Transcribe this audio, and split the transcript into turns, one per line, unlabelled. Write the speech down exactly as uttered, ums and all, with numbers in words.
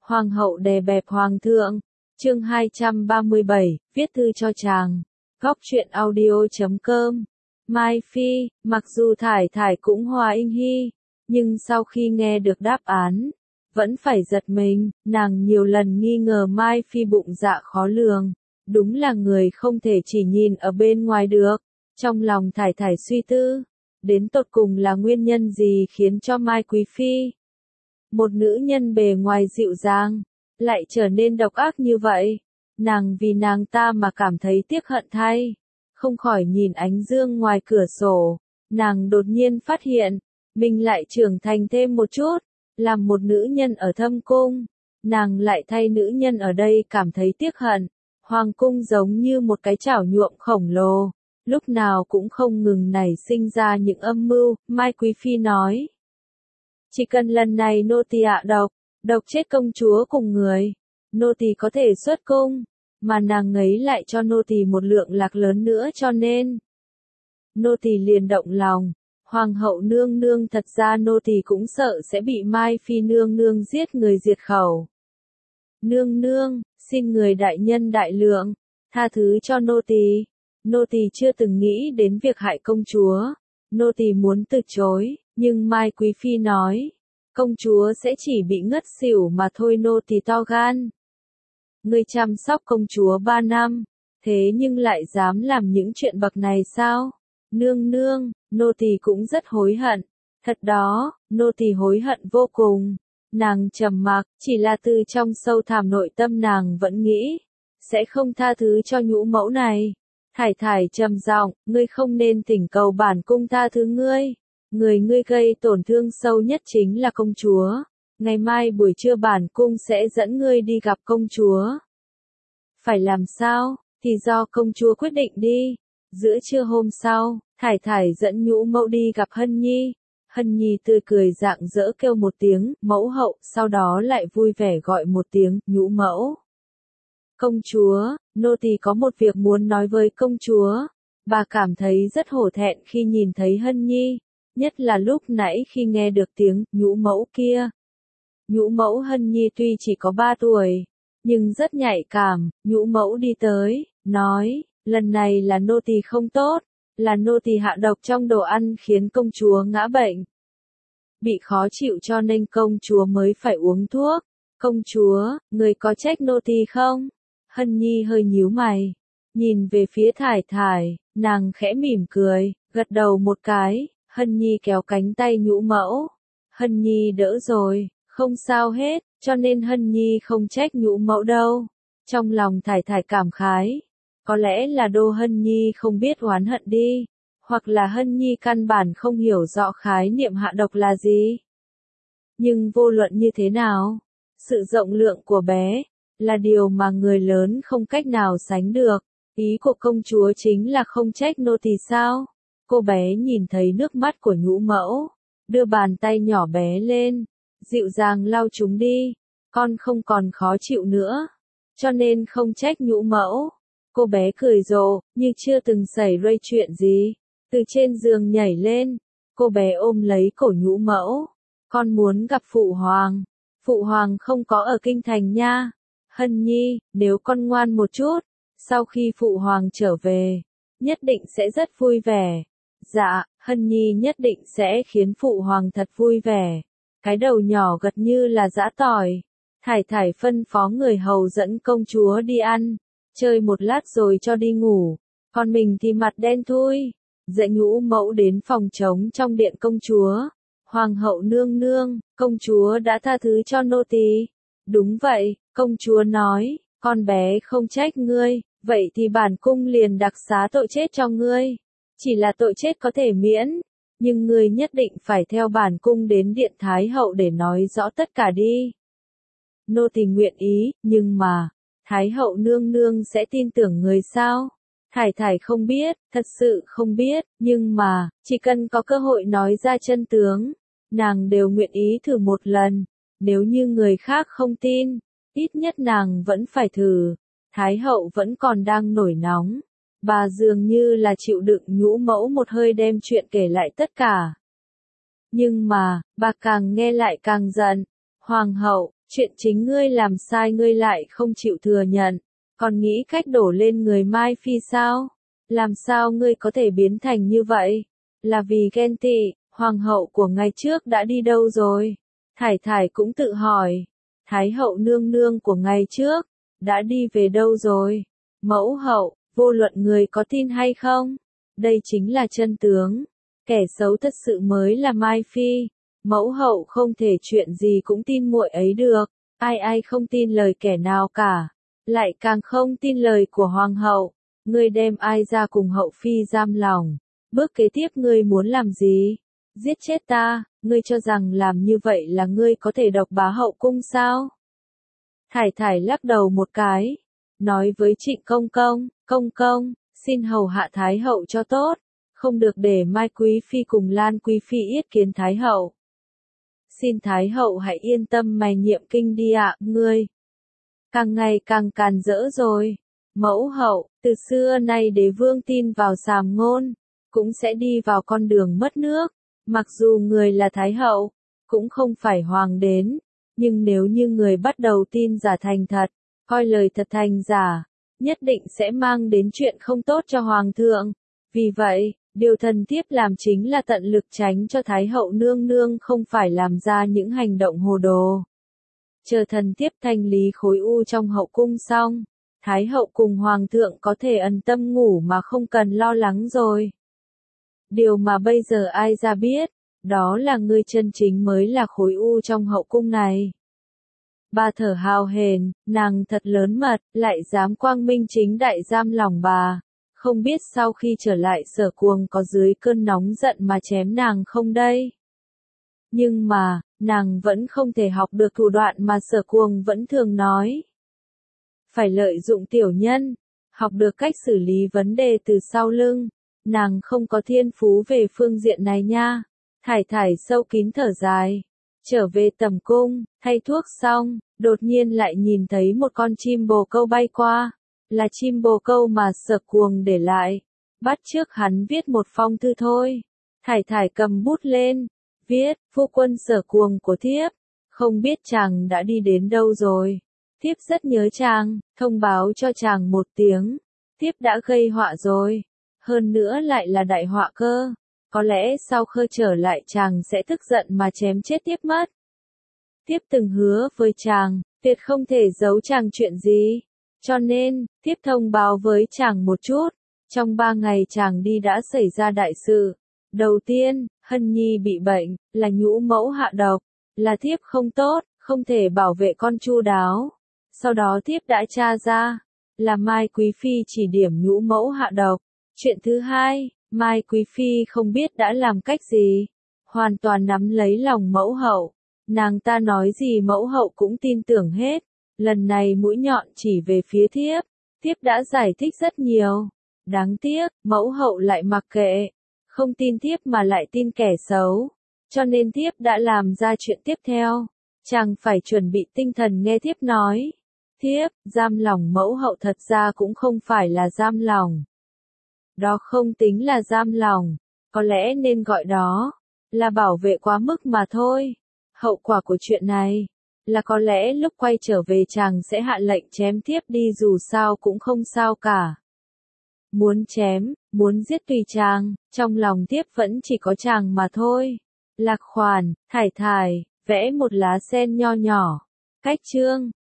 Hoàng hậu đè bẹp hoàng thượng. Chương hai trăm ba mươi bảy, viết thư cho chàng. Góc truyện audio chấm com. Mai Phi, mặc dù Thải Thải cũng hòa inh hy, nhưng sau khi nghe được đáp án, vẫn phải giật mình, nàng nhiều lần nghi ngờ Mai Phi bụng dạ khó lường, đúng là người không thể chỉ nhìn ở bên ngoài được. Trong lòng Thải Thải suy tư, đến tột cùng là nguyên nhân gì khiến cho Mai Quý Phi, một nữ nhân bề ngoài dịu dàng, lại trở nên độc ác như vậy. Nàng vì nàng ta mà cảm thấy tiếc hận thay, không khỏi nhìn ánh dương ngoài cửa sổ, nàng đột nhiên phát hiện, mình lại trưởng thành thêm một chút, làm một nữ nhân ở thâm cung, nàng lại thay nữ nhân ở đây cảm thấy tiếc hận. Hoàng cung giống như một cái chảo nhuộm khổng lồ, lúc nào cũng không ngừng nảy sinh ra những âm mưu. Mai Quý Phi nói, chỉ cần lần này nô tỳ hạ độc, độc chết công chúa cùng người, nô tỳ có thể xuất cung, mà nàng ấy lại cho nô tỳ một lượng lạc lớn nữa, cho nên nô tỳ liền động lòng. Hoàng hậu nương nương, thật ra nô tỳ cũng sợ sẽ bị Mai Phi nương nương giết người diệt khẩu. Nương nương, xin người đại nhân đại lượng, tha thứ cho nô tỳ. Nô tỳ chưa từng nghĩ đến việc hại công chúa. Nô tỳ muốn từ chối, nhưng Mai Quý Phi nói, công chúa sẽ chỉ bị ngất xỉu mà thôi. Nô tỳ to gan. Ngươi chăm sóc công chúa ba năm, thế nhưng lại dám làm những chuyện bậc này sao? Nương nương, nô tỳ cũng rất hối hận. Thật đó, nô tỳ hối hận vô cùng. Nàng trầm mặc, chỉ là từ trong sâu thẳm nội tâm nàng vẫn nghĩ, sẽ không tha thứ cho nhũ mẫu này. Thải Thải trầm giọng, ngươi không nên thỉnh cầu bản cung tha thứ ngươi. Người ngươi gây tổn thương sâu nhất chính là công chúa. Ngày mai buổi trưa bản cung sẽ dẫn ngươi đi gặp công chúa. Phải làm sao, thì do công chúa quyết định đi. Giữa trưa hôm sau, Thải Thải dẫn nhũ mẫu đi gặp Hân Nhi. Hân Nhi tươi cười rạng rỡ kêu một tiếng, mẫu hậu, sau đó lại vui vẻ gọi một tiếng, nhũ mẫu. Công chúa, nô tỳ có một việc muốn nói với công chúa. Bà cảm thấy rất hổ thẹn khi nhìn thấy Hân Nhi, nhất là lúc nãy khi nghe được tiếng, nhũ mẫu kia. Nhũ mẫu Hân Nhi tuy chỉ có ba tuổi, nhưng rất nhạy cảm. Nhũ mẫu đi tới, nói, lần này là nô tỳ không tốt, là nô tỳ hạ độc trong đồ ăn khiến công chúa ngã bệnh. Bị khó chịu cho nên công chúa mới phải uống thuốc. Công chúa, người có trách nô tỳ không? Hân Nhi hơi nhíu mày, nhìn về phía Thải Thải, nàng khẽ mỉm cười, gật đầu một cái. Hân Nhi kéo cánh tay nhũ mẫu. Hân Nhi đỡ rồi, không sao hết, cho nên Hân Nhi không trách nhũ mẫu đâu. Trong lòng Thải Thải cảm khái, có lẽ là Đô Hân Nhi không biết oán hận đi, hoặc là Hân Nhi căn bản không hiểu rõ khái niệm hạ độc là gì. Nhưng vô luận như thế nào, sự rộng lượng của bé là điều mà người lớn không cách nào sánh được. Ý của công chúa chính là không trách nô tỳ sao? Cô bé nhìn thấy nước mắt của nhũ mẫu, đưa bàn tay nhỏ bé lên, dịu dàng lau chúng đi. Con không còn khó chịu nữa, cho nên không trách nhũ mẫu. Cô bé cười rộ, như chưa từng xảy ra chuyện gì. Từ trên giường nhảy lên, cô bé ôm lấy cổ nhũ mẫu. Con muốn gặp phụ hoàng. Phụ hoàng không có ở kinh thành nha. Hân Nhi, nếu con ngoan một chút, sau khi phụ hoàng trở về, nhất định sẽ rất vui vẻ. Dạ, Hân Nhi nhất định sẽ khiến phụ hoàng thật vui vẻ. Cái đầu nhỏ gật như là giã tỏi. Thải Thải phân phó người hầu dẫn công chúa đi ăn, chơi một lát rồi cho đi ngủ. Còn mình thì mặt đen thui, dạy nhũ mẫu đến phòng trống trong điện công chúa. Hoàng hậu nương nương, công chúa đã tha thứ cho nô tỳ. Đúng vậy, công chúa nói, con bé không trách ngươi, vậy thì bản cung liền đặc xá tội chết cho ngươi. Chỉ là tội chết có thể miễn, nhưng ngươi nhất định phải theo bản cung đến điện Thái hậu để nói rõ tất cả đi. Nô tỳ nguyện ý, nhưng mà, Thái hậu nương nương sẽ tin tưởng người sao? Thải Thải không biết, thật sự không biết, nhưng mà, chỉ cần có cơ hội nói ra chân tướng, nàng đều nguyện ý thử một lần. Nếu như người khác không tin, ít nhất nàng vẫn phải thử. Thái hậu vẫn còn đang nổi nóng. Bà dường như là chịu đựng nhũ mẫu một hơi đem chuyện kể lại tất cả. Nhưng mà, bà càng nghe lại càng giận. Hoàng hậu, Chuyện chính ngươi làm sai ngươi lại không chịu thừa nhận, còn nghĩ cách đổ lên người Mai Phi sao? Làm sao ngươi có thể biến thành như vậy? Là vì ghen tị, hoàng hậu của ngày trước đã đi đâu rồi? Thải Thải cũng tự hỏi, Thái hậu nương nương của ngày trước, đã đi về đâu rồi? Mẫu hậu, vô luận người có tin hay không, đây chính là chân tướng. Kẻ xấu thật sự mới là Mai Phi. Mẫu hậu không thể chuyện gì cũng tin muội ấy được. Ai ai không tin lời kẻ nào cả. Lại càng không tin lời của hoàng hậu. Ngươi đem ai ra cùng hậu phi giam lòng. Bước kế tiếp ngươi muốn làm gì? Giết chết ta, ngươi cho rằng làm như vậy là ngươi có thể độc bá hậu cung sao? Thải Thải lắc đầu một cái. Nói với Trịnh Công Công, Công Công, xin hầu hạ Thái hậu cho tốt. Không được để Mai Quý Phi cùng Lan Quý Phi yết kiến Thái hậu. Xin Thái hậu hãy yên tâm mài nhiệm kinh đi ạ, ngươi. Càng ngày càng càn rỡ rồi. Mẫu hậu, từ xưa nay đế vương tin vào sàm ngôn, cũng sẽ đi vào con đường mất nước. Mặc dù người là Thái hậu, cũng không phải hoàng đến, nhưng nếu như người bắt đầu tin giả thành thật, coi lời thật thành giả, nhất định sẽ mang đến chuyện không tốt cho hoàng thượng. Vì vậy, điều thần thiếp làm chính là tận lực tránh cho Thái hậu nương nương không phải làm ra những hành động hồ đồ. Chờ thần thiếp thanh lý khối u trong hậu cung xong, Thái hậu cùng hoàng thượng có thể ẩn tâm ngủ mà không cần lo lắng rồi. Điều mà bây giờ ai ra biết, đó là ngươi chân chính mới là khối u trong hậu cung này. Bà thở hào hển, nàng thật lớn mật, lại dám quang minh chính đại giam lòng bà. Không biết sau khi trở lại Sở Cuồng có dưới cơn nóng giận mà chém nàng không đây. Nhưng mà, nàng vẫn không thể học được thủ đoạn mà Sở Cuồng vẫn thường nói. Phải lợi dụng tiểu nhân, học được cách xử lý vấn đề từ sau lưng. Nàng không có thiên phú về phương diện này nha. Thải Thải sâu kín thở dài. Trở về tầm cung, thay thuốc xong, đột nhiên lại nhìn thấy một con chim bồ câu bay qua. Là chim bồ câu mà Sở Cuồng để lại. Bắt trước hắn viết một phong thư thôi. Thải Thải cầm bút lên. Viết, phu quân Sở Cuồng của thiếp. Không biết chàng đã đi đến đâu rồi. Thiếp rất nhớ chàng, thông báo cho chàng một tiếng. Thiếp đã gây họa rồi. Hơn nữa lại là đại họa cơ. Có lẽ sau khơ trở lại chàng sẽ tức giận mà chém chết thiếp mất. Thiếp từng hứa với chàng, tuyệt không thể giấu chàng chuyện gì. Cho nên, thiếp thông báo với chàng một chút. Trong ba ngày chàng đi đã xảy ra đại sự. Đầu tiên, Hân Nhi bị bệnh, là nhũ mẫu hạ độc. Là thiếp không tốt, không thể bảo vệ con chu đáo. Sau đó thiếp đã tra ra, là Mai Quý Phi chỉ điểm nhũ mẫu hạ độc. Chuyện thứ hai, Mai Quý Phi không biết đã làm cách gì. Hoàn toàn nắm lấy lòng mẫu hậu. Nàng ta nói gì mẫu hậu cũng tin tưởng hết. Lần này mũi nhọn chỉ về phía thiếp. Thiếp đã giải thích rất nhiều. Đáng tiếc, mẫu hậu lại mặc kệ. Không tin thiếp mà lại tin kẻ xấu. Cho nên thiếp đã làm ra chuyện tiếp theo. Chàng phải chuẩn bị tinh thần nghe thiếp nói. Thiếp, giam lòng mẫu hậu thật ra cũng không phải là giam lòng. Đó không tính là giam lòng. Có lẽ nên gọi đó là bảo vệ quá mức mà thôi. Hậu quả của chuyện này là có lẽ lúc quay trở về chàng sẽ hạ lệnh chém thiếp đi dù sao cũng không sao cả. Muốn chém, muốn giết tùy chàng, trong lòng thiếp vẫn chỉ có chàng mà thôi. Lạc Khoản, Thải Thải, vẽ một lá sen nho nhỏ. Cách chương